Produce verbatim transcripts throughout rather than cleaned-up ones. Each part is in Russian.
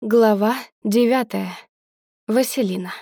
Глава девятая. Василина.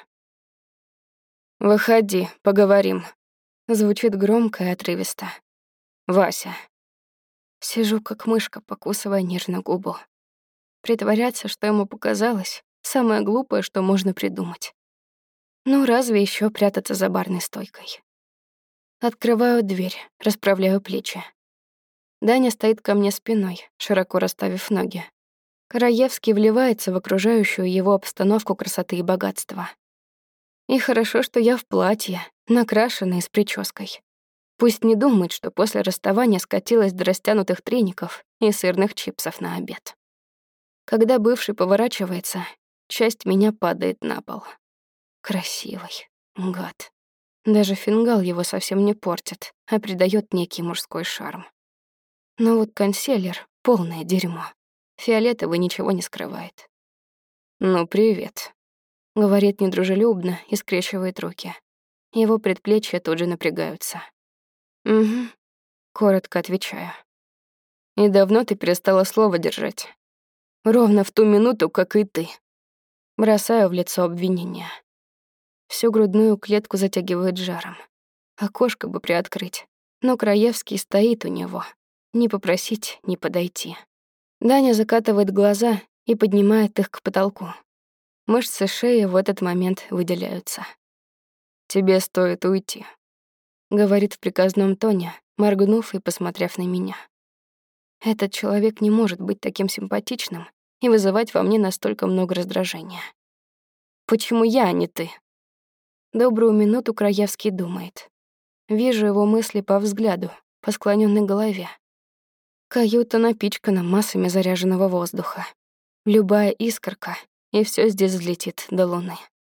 «Выходи, поговорим», — звучит громко и отрывисто. «Вася». Сижу, как мышка, покусывая нежно губу. Притворяться, что ему показалось, самое глупое, что можно придумать. Ну, разве еще прятаться за барной стойкой? Открываю дверь, расправляю плечи. Даня стоит ко мне спиной, широко расставив ноги. Караевский вливается в окружающую его обстановку красоты и богатства. И хорошо, что я в платье, накрашенной с прической. Пусть не думает, что после расставания скатилась до растянутых треников и сырных чипсов на обед. Когда бывший поворачивается, часть меня падает на пол. Красивый, гад. Даже фингал его совсем не портит, а придает некий мужской шарм. Но вот консилер — полное дерьмо. Фиолетовый ничего не скрывает. «Ну, привет», — говорит недружелюбно и скрещивает руки. Его предплечья тут же напрягаются. «Угу», — коротко отвечаю. «И давно ты перестала слово держать?» «Ровно в ту минуту, как и ты». Бросаю в лицо обвинения. Всю грудную клетку затягивает жаром. Окошко бы приоткрыть, но Краевский стоит у него. Не попросить, не подойти. Даня закатывает глаза и поднимает их к потолку. Мышцы шеи в этот момент выделяются. «Тебе стоит уйти», — говорит в приказном тоне, моргнув и посмотрев на меня. Этот человек не может быть таким симпатичным и вызывать во мне настолько много раздражения. Почему я, а не ты? Добрую минуту Краевский думает. Вижу его мысли по взгляду, по склоненной голове. Каюта напичкана массами заряженного воздуха. Любая искорка, и все здесь взлетит до луны.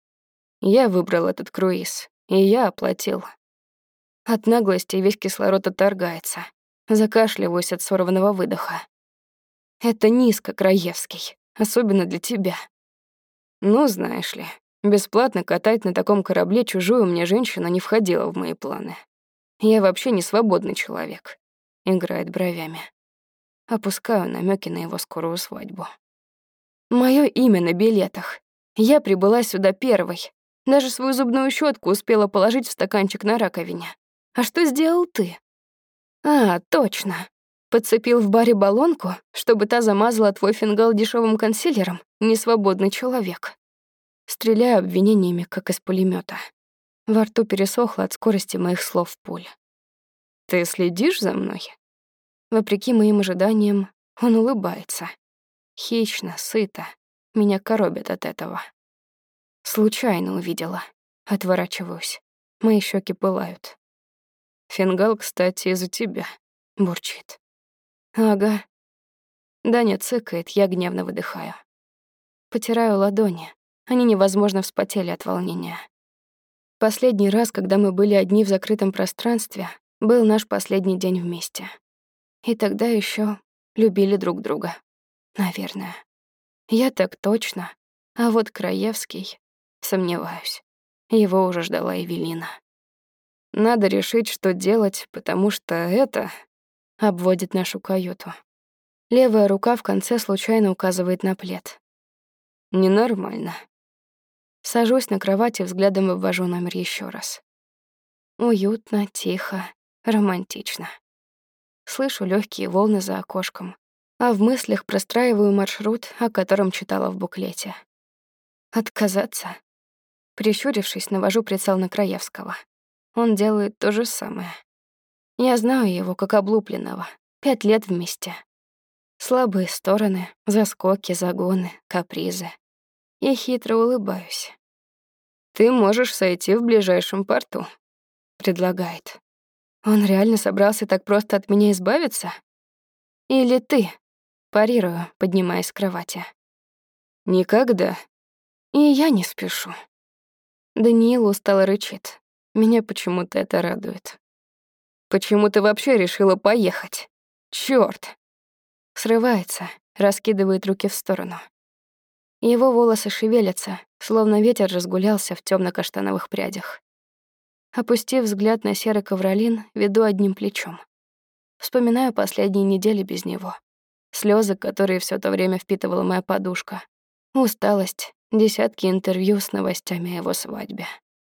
Я выбрал этот круиз, и я оплатил. От наглости весь кислород отторгается. Закашливаюсь от сорванного выдоха. Это низко, Краевский, особенно для тебя. Ну, знаешь ли, бесплатно катать на таком корабле чужую мне женщину не входило в мои планы. Я вообще не свободный человек. Играет бровями. Опускаю намеки на его скорую свадьбу. Моё имя на билетах. Я прибыла сюда первой. Даже свою зубную щетку успела положить в стаканчик на раковине. А что сделал ты? А, точно. Подцепил в баре баллонку, чтобы та замазала твой фингал дешевым консилером, несвободный человек. Стреляю обвинениями, как из пулемета. Во рту пересохло от скорости моих слов пуль. Ты следишь за мной? Вопреки моим ожиданиям, он улыбается. Хищно, сыто. Меня коробит от этого. Случайно увидела. Отворачиваюсь. Мои щеки пылают. Фингал, кстати, из-за тебя. Бурчит. Ага. Даня цыкает, я гневно выдыхаю. Потираю ладони. Они невозможно вспотели от волнения. Последний раз, когда мы были одни в закрытом пространстве, был наш последний день вместе. И тогда еще любили друг друга. Наверное. Я так точно. А вот Краевский... Сомневаюсь. Его уже ждала Эвелина. Надо решить, что делать, потому что это... Обводит нашу каюту. Левая рука в конце случайно указывает на плед. Ненормально. Сажусь на кровати, взглядом обвожу номер еще раз. Уютно, тихо, романтично. Слышу легкие волны за окошком, а в мыслях простраиваю маршрут, о котором читала в буклете. Отказаться? Прищурившись, навожу прицел на Краевского. Он делает то же самое. Я знаю его как облупленного. Пять лет вместе. Слабые стороны, заскоки, загоны, капризы. Я хитро улыбаюсь. «Ты можешь сойти в ближайшем порту», — предлагает. Он реально собрался так просто от меня избавиться? Или ты? Парирую, поднимаясь с кровати. Никогда. И я не спешу. Даниил устало рычит. Меня почему-то это радует. Почему ты вообще решила поехать? Чёрт! Срывается, раскидывает руки в сторону. Его волосы шевелятся, словно ветер разгулялся в тёмно-каштановых прядях. Опустив взгляд на серый ковролин, веду одним плечом. Вспоминаю последние недели без него. Слёзы, которые всё то время впитывала моя подушка. усталость, десятки интервью с новостями о его свадьбе.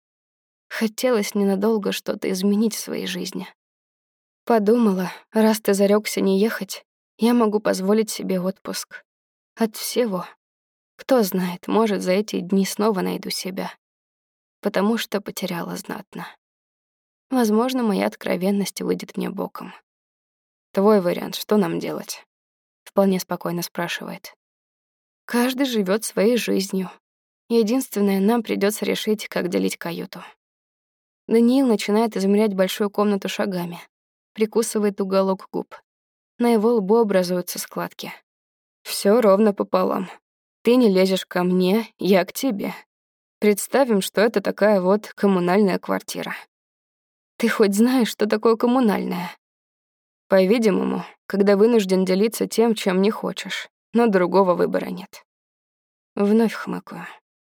Хотелось ненадолго что-то изменить в своей жизни. Подумала, раз ты зарёкся не ехать, я могу позволить себе отпуск. От всего. Кто знает, может, за эти дни снова найду себя. Потому что потеряла знатно. Возможно, моя откровенность выйдет мне боком. «Твой вариант, что нам делать?» Вполне спокойно спрашивает. Каждый живёт своей жизнью. Единственное, нам придётся решить, как делить каюту. Даниил начинает измерять большую комнату шагами. Прикусывает уголок губ. На его лбу образуются складки. Всё ровно пополам. Ты не лезешь ко мне, я к тебе. Представим, что это такая вот коммунальная квартира. Ты хоть знаешь, что такое коммунальная? По-видимому, когда вынужден делиться тем, чем не хочешь, но другого выбора нет. Вновь хмыкаю.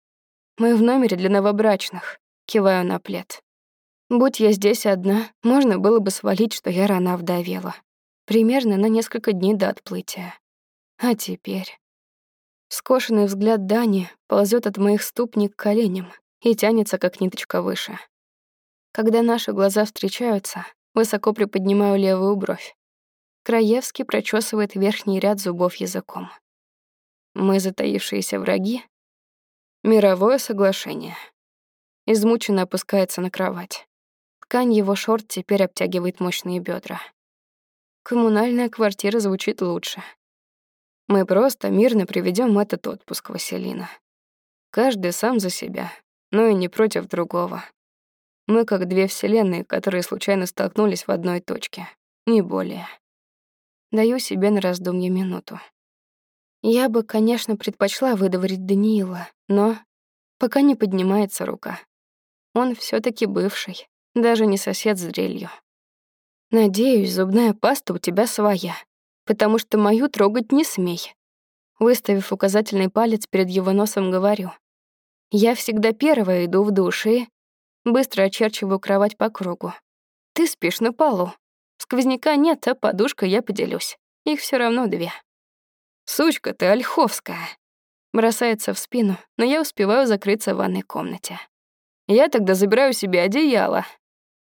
Мы в номере для новобрачных. Киваю на плед. Будь я здесь одна, можно было бы свалить, что я рано овдовела. Примерно на несколько дней до отплытия. А теперь... Скошенный взгляд Дани ползёт от моих ступней к коленям и тянется, как ниточка, выше. Когда наши глаза встречаются, высоко приподнимаю левую бровь. Краевский прочесывает верхний ряд зубов языком. Мы затаившиеся враги? Мировое соглашение. Измученно опускается на кровать. Ткань его шорт теперь обтягивает мощные бедра. Коммунальная квартира звучит лучше. Мы просто мирно проведем этот отпуск, Василина. Каждый сам за себя, но и не против другого. Мы как две вселенные, которые случайно столкнулись в одной точке, не более. Даю себе на раздумье минуту. Я бы, конечно, предпочла выдворить Даниила, но пока не поднимается рука. Он всё-таки бывший, даже не сосед с дрелью. Надеюсь, зубная паста у тебя своя, потому что мою трогать не смей. Выставив указательный палец перед его носом, говорю. Я всегда первая иду в душ и... Быстро очерчиваю кровать по кругу. Ты спишь на полу. Сквозняка нет, а подушкой я поделюсь. Их всё равно две. Сучка ты ольховская. Бросается в спину, но я успеваю закрыться в ванной комнате. Я тогда забираю себе одеяло.